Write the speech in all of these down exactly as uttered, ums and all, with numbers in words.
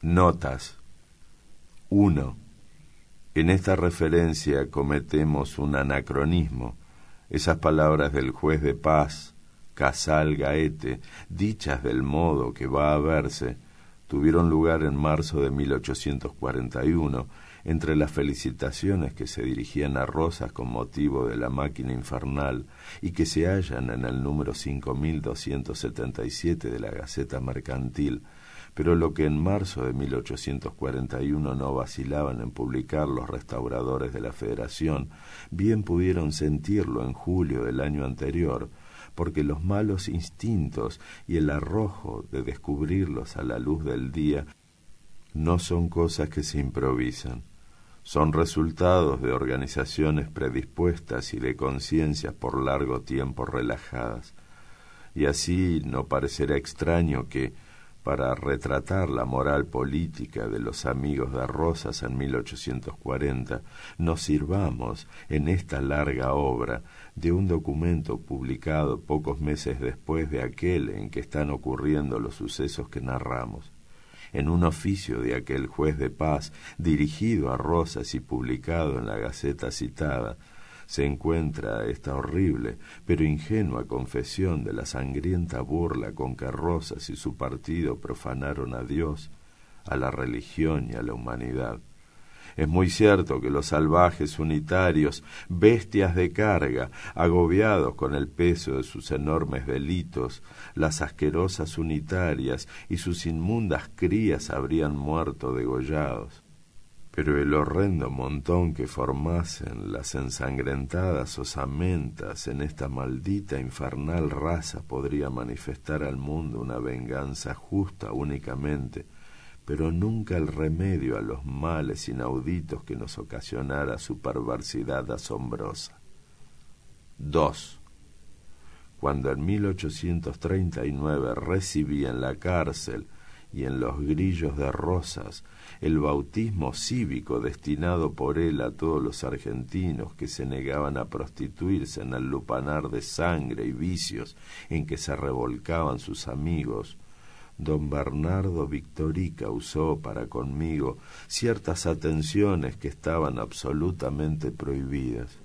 Notas. uno. En esta referencia cometemos un anacronismo. Esas palabras del juez de paz, Casal Gaete, dichas del modo que va a verse, tuvieron lugar en marzo de mil ochocientos cuarenta y uno, entre las felicitaciones que se dirigían a Rosas con motivo de la máquina infernal y que se hallan en el número cinco mil doscientos setenta y siete de la Gaceta Mercantil, pero lo que en marzo de mil ochocientos cuarenta y uno no vacilaban en publicar los restauradores de la Federación, bien pudieron sentirlo en julio del año anterior, porque los malos instintos y el arrojo de descubrirlos a la luz del día no son cosas que se improvisan, son resultados de organizaciones predispuestas y de conciencias por largo tiempo relajadas, y así no parecerá extraño que, para retratar la moral política de los amigos de Rosas en mil ochocientos cuarenta, nos sirvamos en esta larga obra de un documento publicado pocos meses después de aquel en que están ocurriendo los sucesos que narramos. En un oficio de aquel juez de paz, dirigido a Rosas y publicado en la Gaceta citada, se encuentra esta horrible pero ingenua confesión de la sangrienta burla con que Rosas y su partido profanaron a Dios, a la religión y a la humanidad. Es muy cierto que los salvajes unitarios, bestias de carga, agobiados con el peso de sus enormes delitos, las asquerosas unitarias y sus inmundas crías habrían muerto degollados. Pero el horrendo montón que formasen las ensangrentadas osamentas en esta maldita infernal raza podría manifestar al mundo una venganza justa únicamente, pero nunca el remedio a los males inauditos que nos ocasionara su perversidad asombrosa. dos. Cuando en mil ochocientos treinta y nueve recibí en la cárcel y en los grillos de Rosas el bautismo cívico destinado por él a todos los argentinos que se negaban a prostituirse en el lupanar de sangre y vicios en que se revolcaban sus amigos, don Bernardo Victorica usó para conmigo ciertas atenciones que estaban absolutamente prohibidas.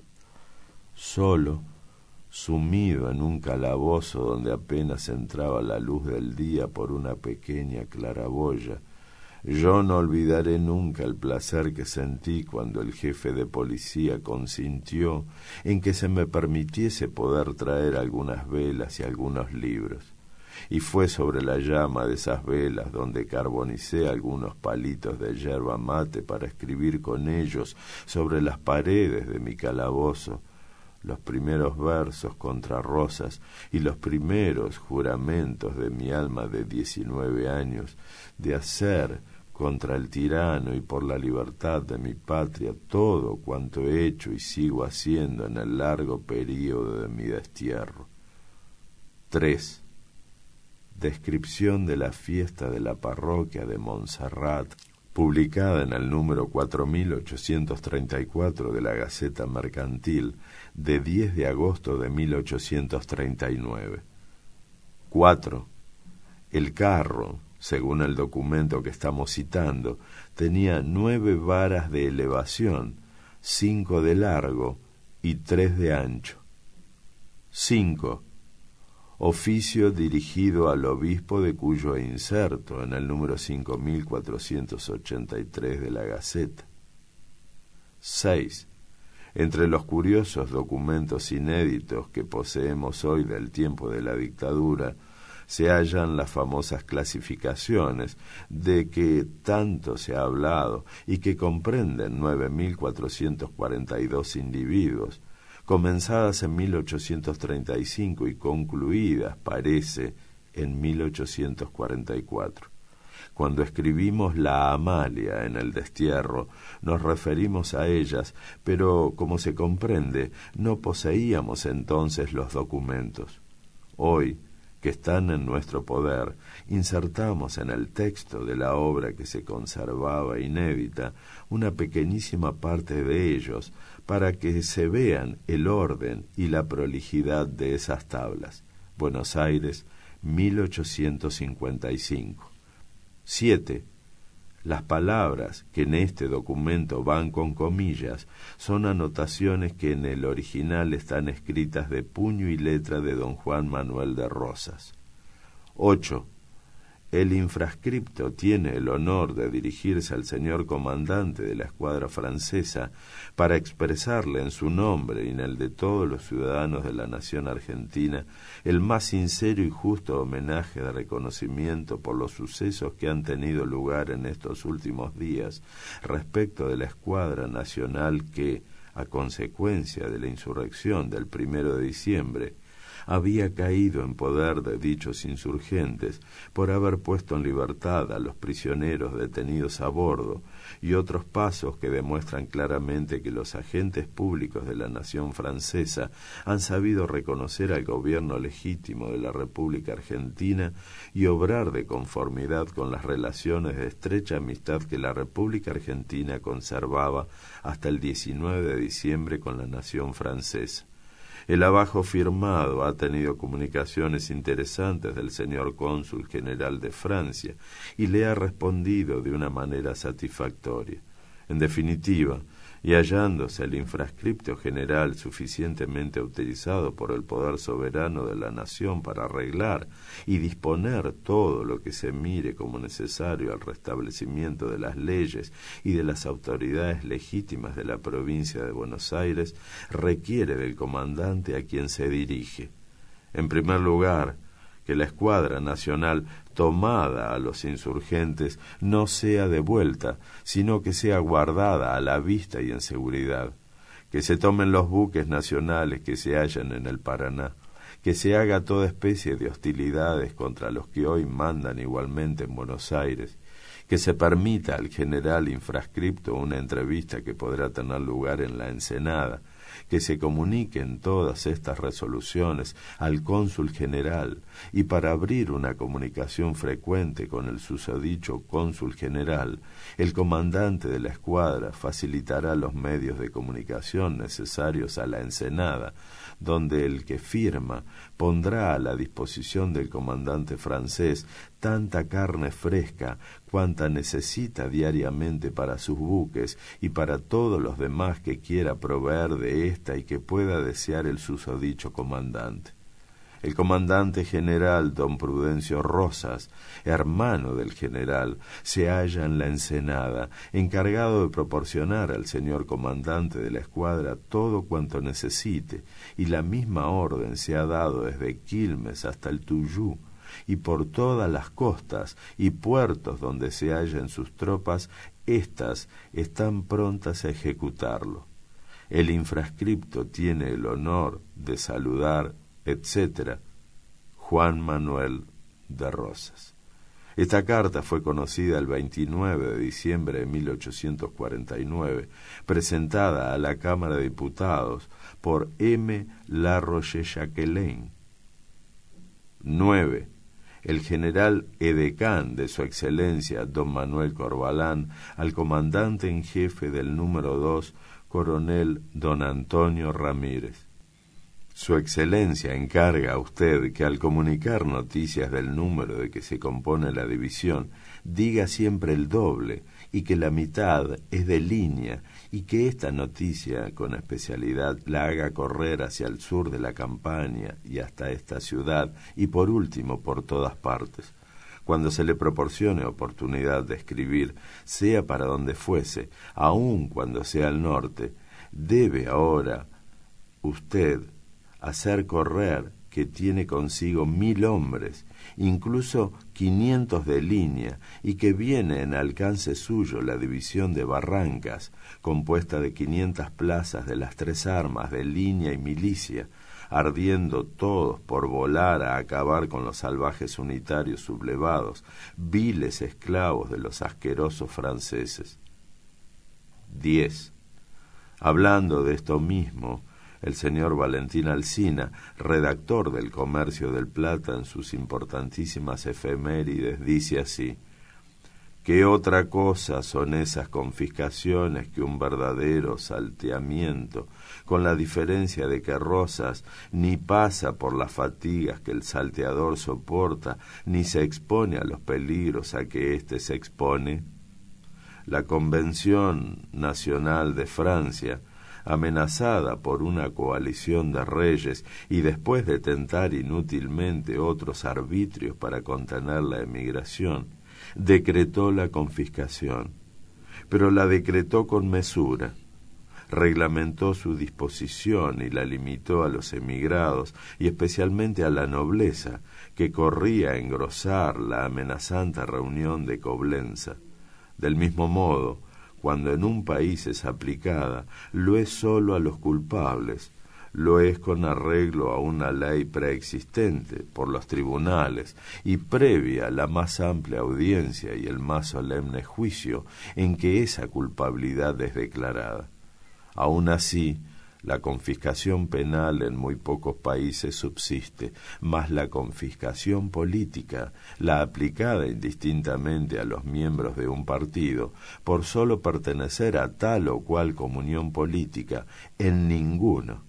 Solo, sumido en un calabozo donde apenas entraba la luz del día por una pequeña claraboya, yo no olvidaré nunca el placer que sentí cuando el jefe de policía consintió en que se me permitiese poder traer algunas velas y algunos libros, y fue sobre la llama de esas velas donde carbonicé algunos palitos de yerba mate para escribir con ellos sobre las paredes de mi calabozo los primeros versos contra Rosas y los primeros juramentos de mi alma de diecinueve años de hacer contra el tirano y por la libertad de mi patria todo cuanto he hecho y sigo haciendo en el largo período de mi destierro. tres. Descripción de la fiesta de la parroquia de Montserrat, publicada en el número cuatro mil ochocientos treinta y cuatro de la Gaceta Mercantil de diez de agosto de mil ochocientos treinta y nueve. cuatro. El carro, según el documento que estamos citando, tenía nueve varas de elevación, cinco de largo y tres de ancho. cinco. Oficio dirigido al obispo de cuyo inserto en el número cinco mil cuatrocientos ochenta y tres de la Gaceta. seis. Entre los curiosos documentos inéditos que poseemos hoy del tiempo de la dictadura, se hallan las famosas clasificaciones de que tanto se ha hablado y que comprenden nueve mil cuatrocientos cuarenta y dos individuos, comenzadas en mil ochocientos treinta y cinco y concluidas, parece, en mil ochocientos cuarenta y cuatro. Cuando escribimos La Amalia en el destierro, nos referimos a ellas, pero, como se comprende, no poseíamos entonces los documentos. Hoy, que están en nuestro poder, insertamos en el texto de la obra que se conservaba inédita una pequeñísima parte de ellos, para que se vean el orden y la prolijidad de esas tablas. Buenos Aires, mil ochocientos cincuenta y cinco. siete. Las palabras que en este documento van con comillas son anotaciones que en el original están escritas de puño y letra de don Juan Manuel de Rosas. ocho. El infrascripto tiene el honor de dirigirse al señor comandante de la escuadra francesa para expresarle en su nombre y en el de todos los ciudadanos de la nación argentina el más sincero y justo homenaje de reconocimiento por los sucesos que han tenido lugar en estos últimos días respecto de la escuadra nacional que, a consecuencia de la insurrección del primero de diciembre, había caído en poder de dichos insurgentes por haber puesto en libertad a los prisioneros detenidos a bordo, y otros pasos que demuestran claramente que los agentes públicos de la nación francesa han sabido reconocer al gobierno legítimo de la República Argentina y obrar de conformidad con las relaciones de estrecha amistad que la República Argentina conservaba hasta el diecinueve de diciembre con la nación francesa. El abajo firmado ha tenido comunicaciones interesantes del señor cónsul general de Francia y le ha respondido de una manera satisfactoria. En definitiva, y hallándose el infrascripto general suficientemente autorizado por el poder soberano de la nación para arreglar y disponer todo lo que se mire como necesario al restablecimiento de las leyes y de las autoridades legítimas de la provincia de Buenos Aires, requiere del comandante a quien se dirige. En primer lugar, que la escuadra nacional tomada a los insurgentes no sea devuelta, sino que sea guardada a la vista y en seguridad, que se tomen los buques nacionales que se hallan en el Paraná, que se haga toda especie de hostilidades contra los que hoy mandan igualmente en Buenos Aires, que se permita al general infrascripto una entrevista que podrá tener lugar en la Ensenada, que se comuniquen todas estas resoluciones al cónsul general, y para abrir una comunicación frecuente con el susodicho cónsul general, el comandante de la escuadra facilitará los medios de comunicación necesarios a la Ensenada, donde el que firma pondrá a la disposición del comandante francés tanta carne fresca cuanta necesita diariamente para sus buques y para todos los demás que quiera proveer de ésta y que pueda desear el susodicho comandante. El comandante general don Prudencio Rosas, hermano del general, se halla en la Ensenada, encargado de proporcionar al señor comandante de la escuadra todo cuanto necesite, y la misma orden se ha dado desde Quilmes hasta el Tuyú, y por todas las costas y puertos donde se hallan sus tropas, éstas están prontas a ejecutarlo. El infrascripto tiene el honor de saludar, etcétera, Juan Manuel de Rosas. Esta carta fue conocida el veintinueve de diciembre de mil ochocientos cuarenta y nueve, presentada a la Cámara de Diputados por M. Laroche-Jacquelin. nueve. El general edecán de su excelencia don Manuel Corbalán al comandante en jefe del número dos, coronel don Antonio Ramírez. Su excelencia encarga a usted que al comunicar noticias del número de que se compone la división, diga siempre el doble y que la mitad es de línea, y que esta noticia con especialidad la haga correr hacia el sur de la campaña y hasta esta ciudad, y por último por todas partes. Cuando se le proporcione oportunidad de escribir, sea para donde fuese, aun cuando sea al norte, debe ahora usted hacer correr que tiene consigo mil hombres, incluso quinientos de línea, y que viene en alcance suyo la división de Barrancas, compuesta de quinientas plazas de las tres armas de línea y milicia, ardiendo todos por volar a acabar con los salvajes unitarios sublevados, viles esclavos de los asquerosos franceses. diez. Hablando de esto mismo, el señor Valentín Alsina, redactor del Comercio del Plata en sus importantísimas efemérides, dice así: ¿qué otra cosa son esas confiscaciones que un verdadero salteamiento, con la diferencia de que Rosas ni pasa por las fatigas que el salteador soporta, ni se expone a los peligros a que éste se expone? La Convención Nacional de Francia, amenazada por una coalición de reyes y después de tentar inútilmente otros arbitrios para contener la emigración, decretó la confiscación, pero la decretó con mesura. Reglamentó su disposición y la limitó a los emigrados y especialmente a la nobleza, que corría a engrosar la amenazante reunión de Coblenza. Del mismo modo, cuando en un país es aplicada, lo es sólo a los culpables, lo es con arreglo a una ley preexistente por los tribunales y previa a la más amplia audiencia y el más solemne juicio en que esa culpabilidad es declarada. Aun así, la confiscación penal en muy pocos países subsiste, mas la confiscación política, la aplicada indistintamente a los miembros de un partido, por sólo pertenecer a tal o cual comunión política, en ninguno.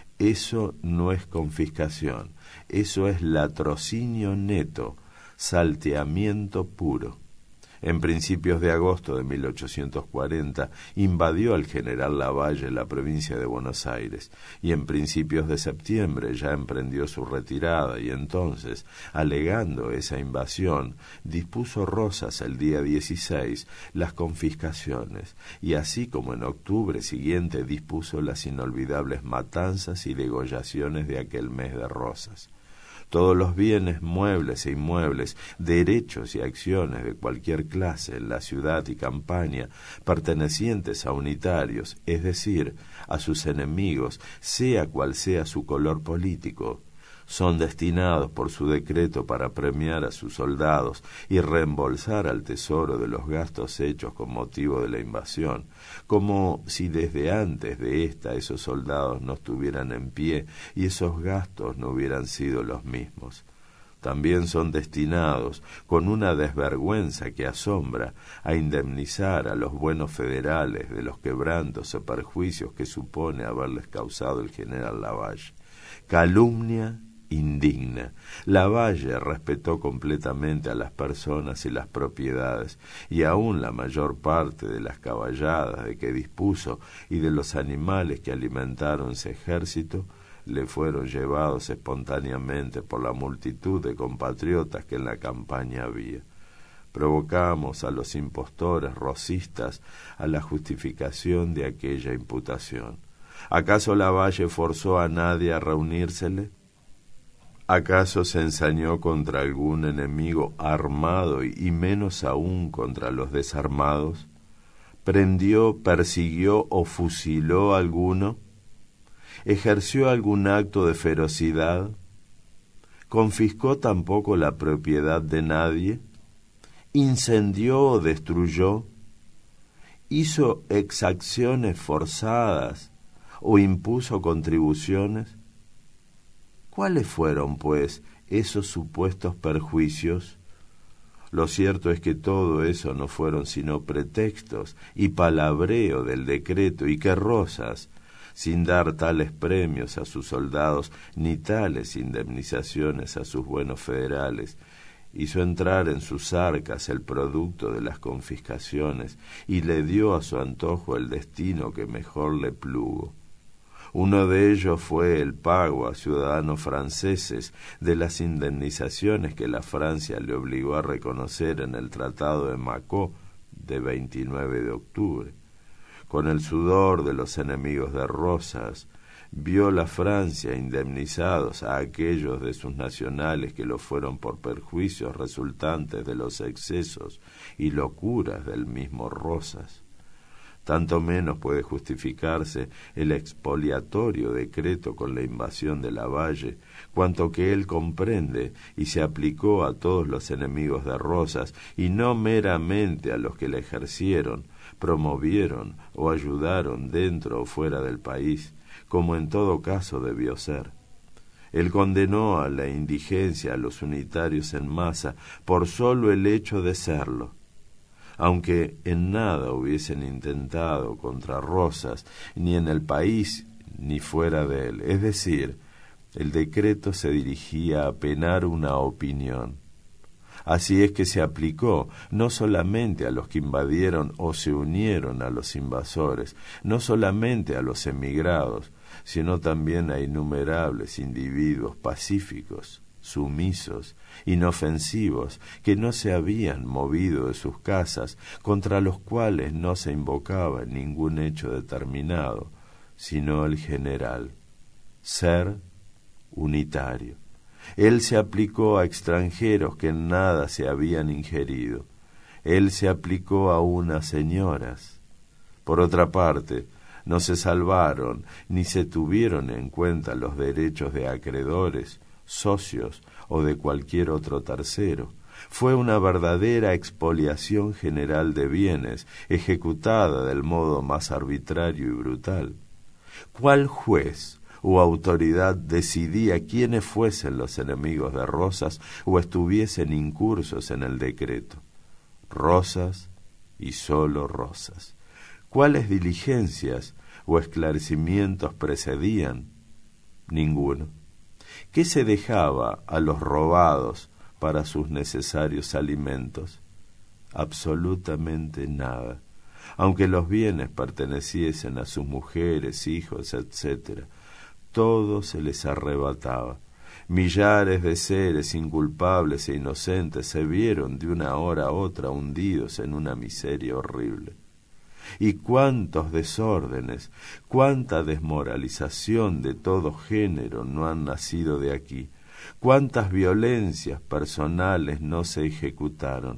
Eso no es confiscación, eso es latrocinio neto, salteamiento puro. En principios de agosto de mil ochocientos cuarenta invadió el general Lavalle la provincia de Buenos Aires y en principios de septiembre ya emprendió su retirada y entonces, alegando esa invasión, dispuso Rosas el día dieciséis las confiscaciones y así como en octubre siguiente dispuso las inolvidables matanzas y degollaciones de aquel mes de Rosas. Todos los bienes muebles e inmuebles, derechos y acciones de cualquier clase en la ciudad y campaña, pertenecientes a unitarios, es decir, a sus enemigos, sea cual sea su color político, son destinados por su decreto para premiar a sus soldados y reembolsar al tesoro de los gastos hechos con motivo de la invasión, como si desde antes de ésta esos soldados no estuvieran en pie y esos gastos no hubieran sido los mismos. También son destinados, con una desvergüenza que asombra, a indemnizar a los buenos federales de los quebrantos o perjuicios que supone haberles causado el general Lavalle. Calumnia indigna. Lavalle respetó completamente a las personas y las propiedades, y aun la mayor parte de las caballadas de que dispuso y de los animales que alimentaron ese ejército le fueron llevados espontáneamente por la multitud de compatriotas que en la campaña había. Provocamos a los impostores rosistas a la justificación de aquella imputación. ¿Acaso Lavalle forzó a nadie a reunírsele? ¿Acaso se ensañó contra algún enemigo armado y menos aún contra los desarmados? ¿Prendió, persiguió o fusiló a alguno? ¿Ejerció algún acto de ferocidad? ¿Confiscó tampoco la propiedad de nadie? ¿Incendió o destruyó? ¿Hizo exacciones forzadas o impuso contribuciones? ¿Cuáles fueron, pues, esos supuestos perjuicios? Lo cierto es que todo eso no fueron sino pretextos y palabreo del decreto, y que Rosas, sin dar tales premios a sus soldados ni tales indemnizaciones a sus buenos federales, hizo entrar en sus arcas el producto de las confiscaciones y le dio a su antojo el destino que mejor le plugo. Uno de ellos fue el pago a ciudadanos franceses de las indemnizaciones que la Francia le obligó a reconocer en el Tratado de Macó de veintinueve de octubre. Con el sudor de los enemigos de Rosas, vio la Francia indemnizados a aquellos de sus nacionales que lo fueron por perjuicios resultantes de los excesos y locuras del mismo Rosas. Tanto menos puede justificarse el expoliatorio decreto con la invasión de Lavalle, cuanto que él comprende y se aplicó a todos los enemigos de Rosas, y no meramente a los que le ejercieron, promovieron o ayudaron dentro o fuera del país, como en todo caso debió ser. Él condenó a la indigencia a los unitarios en masa por solo el hecho de serlo, aunque en nada hubiesen intentado contra Rosas, ni en el país ni fuera de él. Es decir, el decreto se dirigía a penar una opinión. Así es que se aplicó no solamente a los que invadieron o se unieron a los invasores, no solamente a los emigrados, sino también a innumerables individuos pacíficos, sumisos, inofensivos, que no se habían movido de sus casas, contra los cuales no se invocaba ningún hecho determinado, sino el general, ser unitario. Él se aplicó a extranjeros que en nada se habían ingerido. Él se aplicó a unas señoras. Por otra parte, no se salvaron ni se tuvieron en cuenta los derechos de acreedores, socios o de cualquier otro tercero. Fue una verdadera expoliación general de bienes, ejecutada del modo más arbitrario y brutal. ¿Cuál juez o autoridad decidía quiénes fuesen los enemigos de Rosas o estuviesen incursos en el decreto? Rosas y solo Rosas. ¿Cuáles diligencias o esclarecimientos precedían? Ninguno. ¿Qué se dejaba a los robados para sus necesarios alimentos? Absolutamente nada, aunque los bienes perteneciesen a sus mujeres, hijos, etcétera. Todo se les arrebataba. Millares de seres inculpables e inocentes se vieron de una hora a otra hundidos en una miseria horrible. Y cuántos desórdenes, cuánta desmoralización de todo género no han nacido de aquí, cuántas violencias personales no se ejecutaron.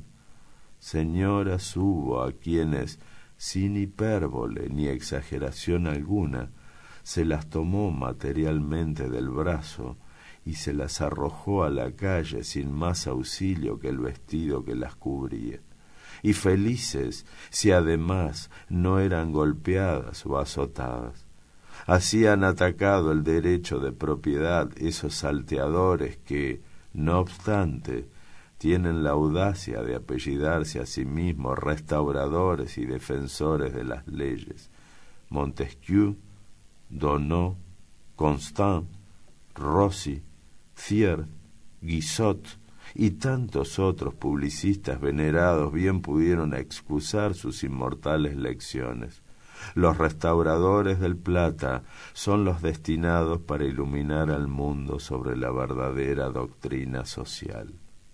Señoras hubo a quienes, sin hipérbole ni exageración alguna, se las tomó materialmente del brazo y se las arrojó a la calle sin más auxilio que el vestido que las cubría. Y felices si además no eran golpeadas o azotadas. Así han atacado el derecho de propiedad esos salteadores que, no obstante, tienen la audacia de apellidarse a sí mismos restauradores y defensores de las leyes. Montesquieu, Donneau, Constant, Rossi, Thiers, Guizot y tantos otros publicistas venerados bien pudieron excusar sus inmortales lecciones. Los restauradores del Plata son los destinados para iluminar al mundo sobre la verdadera doctrina social.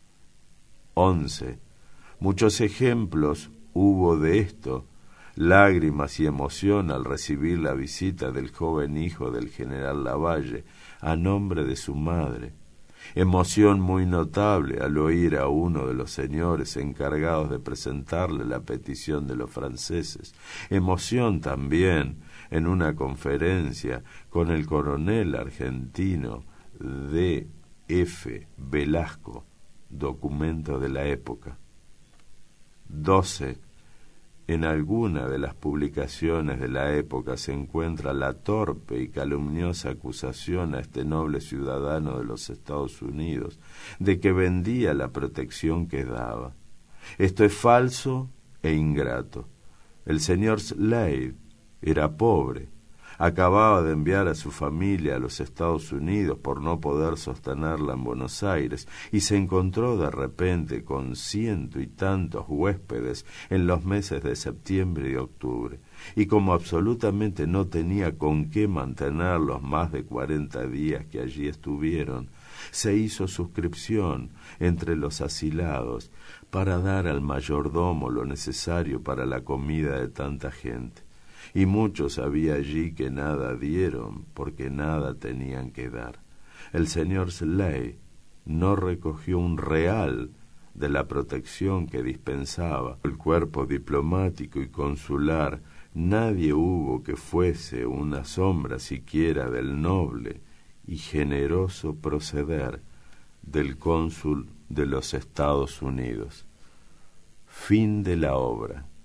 Once. Muchos ejemplos hubo de esto, lágrimas y emoción al recibir la visita del joven hijo del general Lavalle a nombre de su madre, emoción muy notable al oír a uno de los señores encargados de presentarle la petición de los franceses, emoción también en una conferencia con el coronel argentino D. F. Velasco, documento de la época. Doce. En alguna de las publicaciones de la época se encuentra la torpe y calumniosa acusación a este noble ciudadano de los Estados Unidos de que vendía la protección que daba. Esto es falso e ingrato. El señor Slade era pobre, acababa de enviar a su familia a los Estados Unidos por no poder sostenerla en Buenos Aires y se encontró de repente con ciento y tantos huéspedes en los meses de septiembre y octubre, y como absolutamente no tenía con qué mantenerlos más de cuarenta días que allí estuvieron, se hizo suscripción entre los asilados para dar al mayordomo lo necesario para la comida de tanta gente. Y muchos había allí que nada dieron, porque nada tenían que dar. El señor Slade no recogió un real de la protección que dispensaba el cuerpo diplomático y consular. Nadie hubo que fuese una sombra siquiera del noble y generoso proceder del cónsul de los Estados Unidos. Fin de la obra.